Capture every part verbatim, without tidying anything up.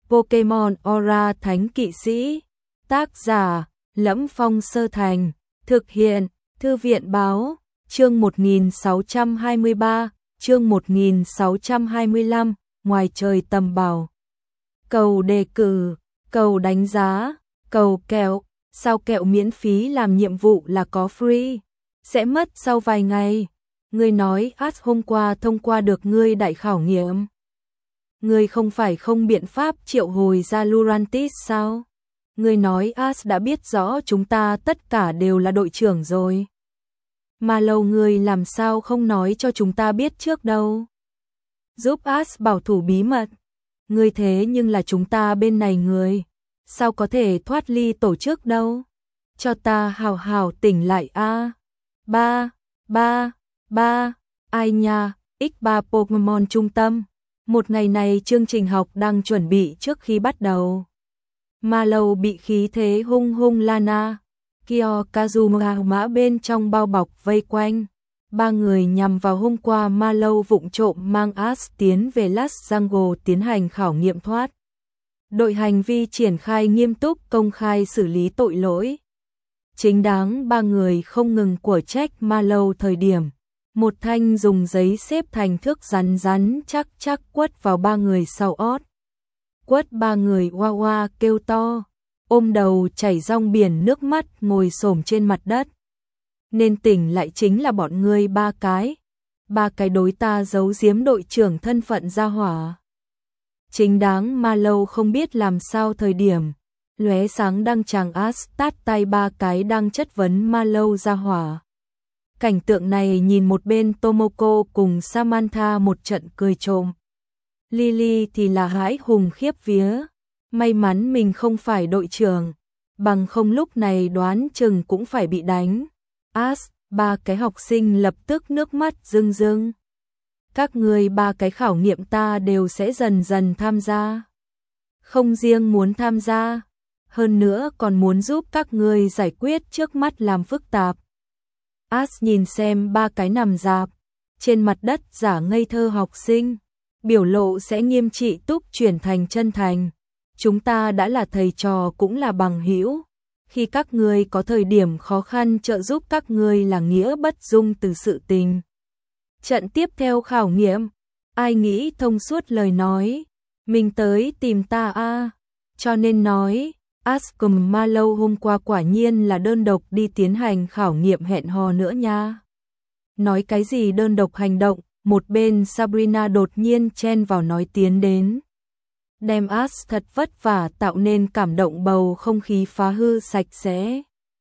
Pokemon Aura Thánh Kỵ Sĩ. Tác giả: Lẫm Phong Sơ Thành. Thực hiện: Thư viện báo. Chương một nghìn sáu trăm hai mươi ba, chương một nghìn sáu trăm hai mươi lăm, ngoài trời tầm bảo. Cầu đề cử, cầu đánh giá, cầu kẹo, sao kẹo miễn phí làm nhiệm vụ là có free, sẽ mất sau vài ngày. Ngươi nói Ash hôm qua thông qua được ngươi đại khảo nghiệm. Ngươi không phải không biện pháp triệu hồi ra Lurantis sao? Ngươi nói Ash đã biết rõ chúng ta tất cả đều là đội trưởng rồi. Mà lâu ngươi làm sao không nói cho chúng ta biết trước đâu. Giúp Ash bảo thủ bí mật. Ngươi thế nhưng là chúng ta bên này người. Sao có thể thoát ly tổ chức đâu. Cho ta hào hào tỉnh lại a. Ba, ba, ba, ai nha, ích ba Pokemon trung tâm. Một ngày này chương trình học đang chuẩn bị trước khi bắt đầu. Mà lâu bị khí thế hung hung Lana, Kyo Kazuma mã bên trong bao bọc vây quanh. Ba người nhằm vào hôm qua Ma Lâu vụng trộm mang Ash tiến về Last Jungle tiến hành khảo nghiệm thoát. Đội hành vi triển khai nghiêm túc công khai xử lý tội lỗi. Chính đáng ba người không ngừng của trách Ma Lâu thời điểm. Một thanh dùng giấy xếp thành thước rắn rắn chắc chắc quất vào ba người sau ót. Quất ba người oa oa kêu to, ôm đầu chảy ròng biển nước mắt ngồi xổm trên mặt đất. Nên tỉnh lại chính là bọn ngươi ba cái. Ba cái đối ta giấu giếm đội trưởng thân phận ra hỏa. Chính đáng Ma Lâu không biết làm sao thời điểm. Lóe sáng đang chàng Ash tát tay ba cái đang chất vấn Ma Lâu ra hỏa. Cảnh tượng này nhìn một bên Tomoko cùng Samantha một trận cười trộm. Lily thì là hãi hùng khiếp vía. May mắn mình không phải đội trưởng. Bằng không lúc này đoán chừng cũng phải bị đánh. Ash, ba cái học sinh lập tức nước mắt rưng rưng. Các người ba cái khảo nghiệm ta đều sẽ dần dần tham gia. Không riêng muốn tham gia. Hơn nữa còn muốn giúp các người giải quyết trước mắt làm phức tạp. Ash nhìn xem ba cái nằm rạp trên mặt đất giả ngây thơ học sinh, biểu lộ sẽ nghiêm trị túc chuyển thành chân thành. Chúng ta đã là thầy trò cũng là bằng hữu. Khi các ngươi có thời điểm khó khăn trợ giúp các ngươi là nghĩa bất dung từ sự tình. Trận tiếp theo khảo nghiệm, ai nghĩ thông suốt lời nói, mình tới tìm ta a. À. Cho nên nói, Ash cùng Ma Lâu hôm qua quả nhiên là đơn độc đi tiến hành khảo nghiệm hẹn hò nữa nha. Nói cái gì đơn độc hành động, một bên Sabrina đột nhiên chen vào nói tiến đến. Đem Ash thật vất vả tạo nên cảm động bầu không khí phá hư sạch sẽ.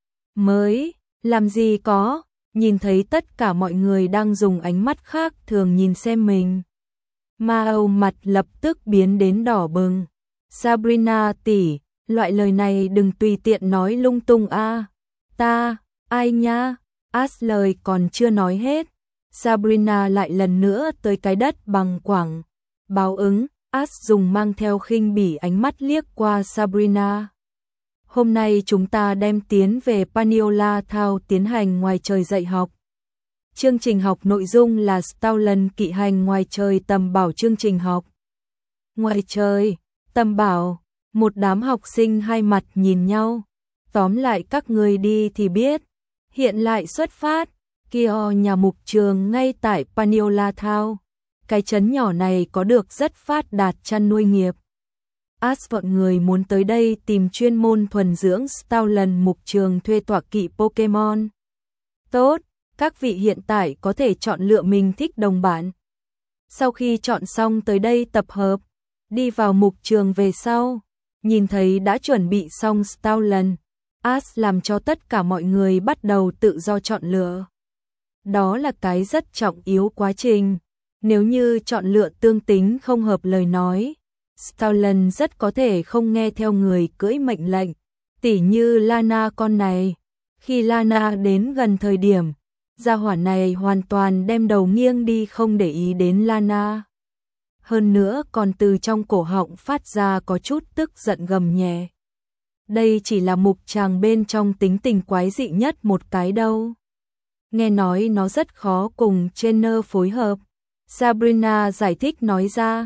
Mới, làm gì có, nhìn thấy tất cả mọi người đang dùng ánh mắt khác thường nhìn xem mình. Ma Âu mặt lập tức biến đến đỏ bừng. Sabrina tỷ, loại lời này đừng tùy tiện nói lung tung a. À. Ta, ai nha? Ash lời còn chưa nói hết. Sabrina lại lần nữa tới cái đất bằng quảng. Báo ứng, Ash dùng mang theo khinh bỉ ánh mắt liếc qua Sabrina. Hôm nay chúng ta đem tiến về Paniola Thao tiến hành ngoài trời dạy học. Chương trình học nội dung là Stoutland kỵ hành ngoài trời tầm bảo chương trình học. Ngoài trời, tầm bảo, một đám học sinh hai mặt nhìn nhau. Tóm lại các người đi thì biết. Hiện lại xuất phát, Kyo nhà mục trường ngay tại Paniola Thao. Cái trấn nhỏ này có được rất phát đạt chăn nuôi nghiệp. Ash bọn người muốn tới đây tìm chuyên môn thuần dưỡng Stoutland mục trường thuê tọa kỵ Pokemon. Tốt, các vị hiện tại có thể chọn lựa mình thích đồng bạn. Sau khi chọn xong tới đây tập hợp, đi vào mục trường về sau, nhìn thấy đã chuẩn bị xong Stoutland, Ash làm cho tất cả mọi người bắt đầu tự do chọn lựa. Đó là cái rất trọng yếu quá trình. Nếu như chọn lựa tương tính không hợp lời nói, Stoutland rất có thể không nghe theo người cưỡi mệnh lệnh, tỉ như Lana con này. Khi Lana đến gần thời điểm, gia hỏa này hoàn toàn đem đầu nghiêng đi không để ý đến Lana. Hơn nữa còn từ trong cổ họng phát ra có chút tức giận gầm nhẹ. Đây chỉ là mục tràng bên trong tính tình quái dị nhất một cái đâu. Nghe nói nó rất khó cùng trainer phối hợp. Sabrina giải thích nói ra,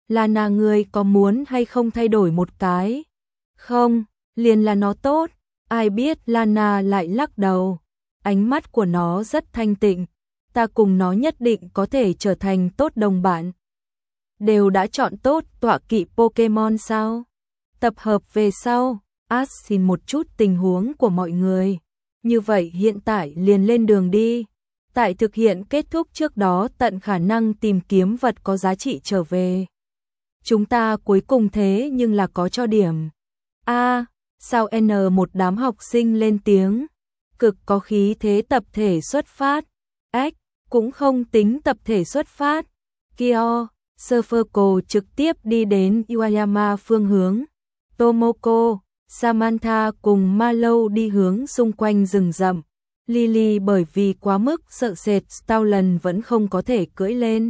Lana ngươi có muốn hay không thay đổi một cái? Không, liền là nó tốt. Ai biết Lana lại lắc đầu. Ánh mắt của nó rất thanh tịnh. Ta cùng nó nhất định có thể trở thành tốt đồng bạn. Đều đã chọn tốt tọa kỵ Pokemon sao? Tập hợp về sau, Ash xin một chút tình huống của mọi người. Như vậy hiện tại liền lên đường đi. Tại thực hiện kết thúc trước đó tận khả năng tìm kiếm vật có giá trị trở về. Chúng ta cuối cùng thế nhưng là có cho điểm. A, sao N một đám học sinh lên tiếng. Cực có khí thế tập thể xuất phát. X, cũng không tính tập thể xuất phát. Kyo, Surferco trực tiếp đi đến Iwayama phương hướng. Tomoko, Samantha cùng Marlowe đi hướng xung quanh rừng rậm. Lily bởi vì quá mức sợ sệt Stoutland vẫn không có thể cưỡi lên.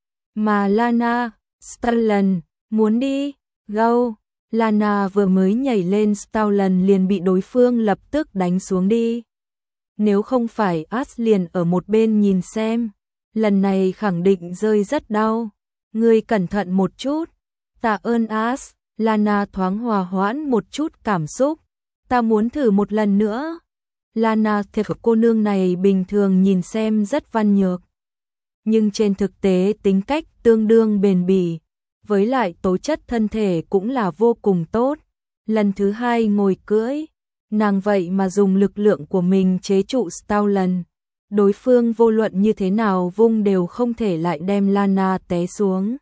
Mà Lana, Stoutland, muốn đi, go. Lana vừa mới nhảy lên Stoutland liền bị đối phương lập tức đánh xuống đi. Nếu không phải Ash liền ở một bên nhìn xem, lần này khẳng định rơi rất đau. Ngươi cẩn thận một chút. Tạ ơn Ash. Lana thoáng hòa hoãn một chút cảm xúc. Ta muốn thử một lần nữa. Lana thiệt cô nương này bình thường nhìn xem rất văn nhược. Nhưng trên thực tế tính cách tương đương bền bỉ. Với lại tố chất thân thể cũng là vô cùng tốt. Lần thứ hai ngồi cưỡi. Nàng vậy mà dùng lực lượng của mình chế trụ Stoutland. Đối phương vô luận như thế nào vung đều không thể lại đem Lana té xuống.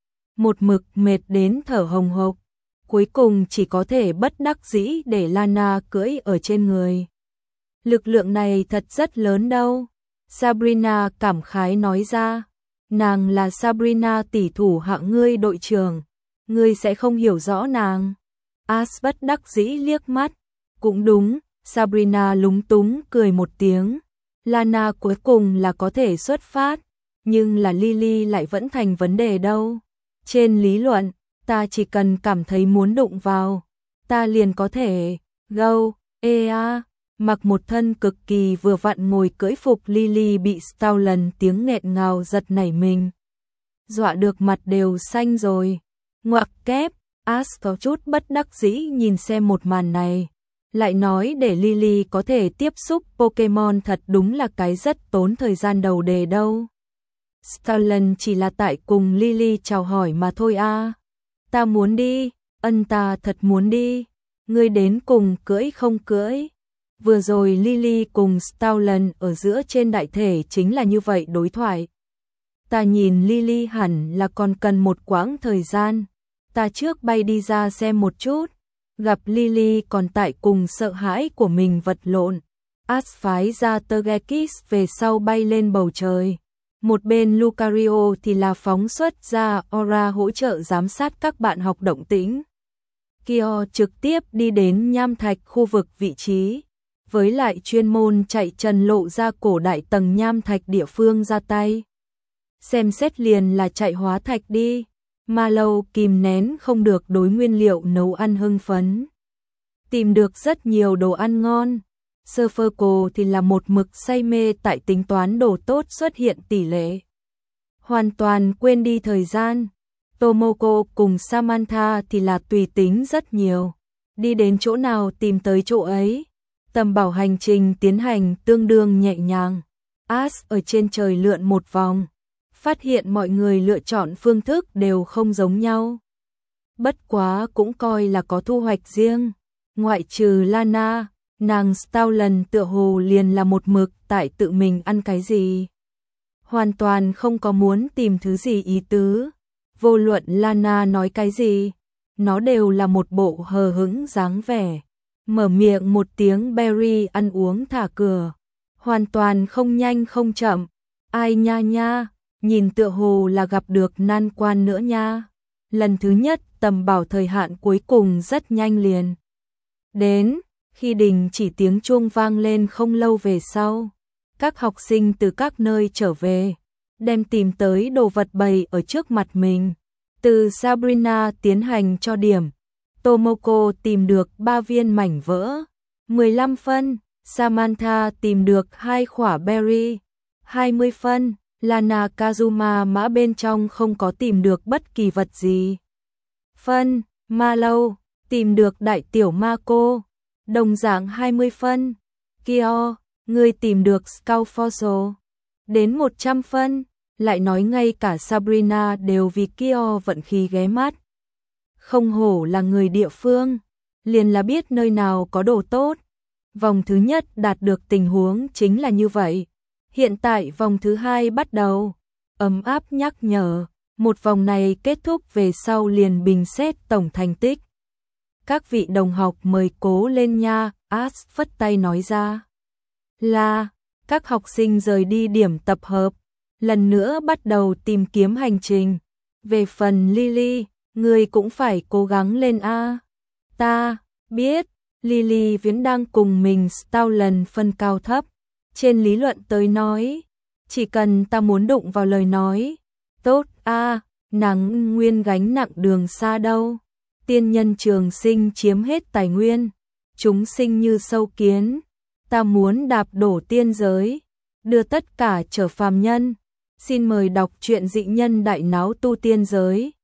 Một mực mệt đến thở hồng hộc. Cuối cùng chỉ có thể bất đắc dĩ để Lana cưỡi ở trên người. Lực lượng này thật rất lớn đâu. Sabrina cảm khái nói ra. Nàng là Sabrina tỷ thủ hạng ngươi đội trưởng. Ngươi sẽ không hiểu rõ nàng. Ash bất đắc dĩ liếc mắt. Cũng đúng, Sabrina lúng túng cười một tiếng. Lana cuối cùng là có thể xuất phát. Nhưng là Lily lại vẫn thành vấn đề đâu. Trên lý luận, ta chỉ cần cảm thấy muốn đụng vào, ta liền có thể, go, ea, mặc một thân cực kỳ vừa vặn ngồi cưỡi phục Lily bị Stoutland tiếng nghẹn ngào giật nảy mình. Dọa được mặt đều xanh rồi. Ngoặc kép, Ash có chút bất đắc dĩ nhìn xem một màn này. Lại nói để Lily có thể tiếp xúc Pokemon thật đúng là cái rất tốn thời gian đầu đề đâu. Stoutland chỉ là tại cùng Lily chào hỏi mà thôi a. Ta muốn đi, ân ta thật muốn đi. Ngươi đến cùng cưỡi không cưỡi. Vừa rồi Lily cùng Stoutland ở giữa trên đại thể chính là như vậy đối thoại. Ta nhìn Lily hẳn là còn cần một quãng thời gian. Ta trước bay đi ra xem một chút. Gặp Lily còn tại cùng sợ hãi của mình vật lộn. Ash phái ra Togekiss về sau bay lên bầu trời. Một bên Lucario thì là phóng xuất ra aura hỗ trợ giám sát các bạn học động tĩnh. Kyo trực tiếp đi đến nham thạch khu vực vị trí. Với lại chuyên môn chạy trần lộ ra cổ đại tầng nham thạch địa phương ra tay. Xem xét liền là chạy hóa thạch đi. Marlowe kìm nén không được đối nguyên liệu nấu ăn hưng phấn. Tìm được rất nhiều đồ ăn ngon. Surferco thì là một mực say mê tại tính toán đồ tốt xuất hiện tỷ lệ. Hoàn toàn quên đi thời gian. Tomoko cùng Samantha thì là tùy tính rất nhiều. Đi đến chỗ nào tìm tới chỗ ấy. Tầm bảo hành trình tiến hành tương đương nhẹ nhàng. Ash ở trên trời lượn một vòng. Phát hiện mọi người lựa chọn phương thức đều không giống nhau. Bất quá cũng coi là có thu hoạch riêng. Ngoại trừ Lana, nàng Stoutland tựa hồ liền là một mực tại tự mình ăn cái gì. Hoàn toàn không có muốn tìm thứ gì ý tứ. Vô luận Lana nói cái gì, nó đều là một bộ hờ hững dáng vẻ. Mở miệng một tiếng berry ăn uống thả cửa. Hoàn toàn không nhanh không chậm. Ai nha nha, nhìn tựa hồ là gặp được nan quan nữa nha. Lần thứ nhất tầm bảo thời hạn cuối cùng rất nhanh liền. Đến, khi đình chỉ tiếng chuông vang lên không lâu về sau. Các học sinh từ các nơi trở về, đem tìm tới đồ vật bày ở trước mặt mình. Từ Sabrina tiến hành cho điểm. Tomoko tìm được ba viên mảnh vỡ, mười lăm phân. Samantha tìm được hai quả berry, hai mươi phân. Lana Kazuma mã bên trong không có tìm được bất kỳ vật gì. Phân, ma lâu, tìm được đại tiểu ma cô, đồng dạng hai mươi phân. Kyo, người tìm được Scout Fossil, đến một trăm phân, lại nói ngay cả Sabrina đều vì Kyo vận khí ghé mắt. Không hổ là người địa phương, liền là biết nơi nào có đồ tốt. Vòng thứ nhất đạt được tình huống chính là như vậy. Hiện tại vòng thứ hai bắt đầu. Ấm áp nhắc nhở, một vòng này kết thúc về sau liền bình xét tổng thành tích. Các vị đồng học mời cố lên nha, As phất tay nói ra. Là, các học sinh rời đi điểm tập hợp, lần nữa bắt đầu tìm kiếm hành trình. Về phần Lily, người cũng phải cố gắng lên a. Ta biết, Lily vẫn đang cùng mình Stout lần phân cao thấp. Trên lý luận tới nói, chỉ cần ta muốn đụng vào lời nói, tốt a, nàng nguyên gánh nặng đường xa đâu. Tiên nhân trường sinh chiếm hết tài nguyên, chúng sinh như sâu kiến, ta muốn đạp đổ tiên giới, đưa tất cả trở phàm nhân. Xin mời đọc truyện Dị Nhân Đại Náo Tu Tiên Giới.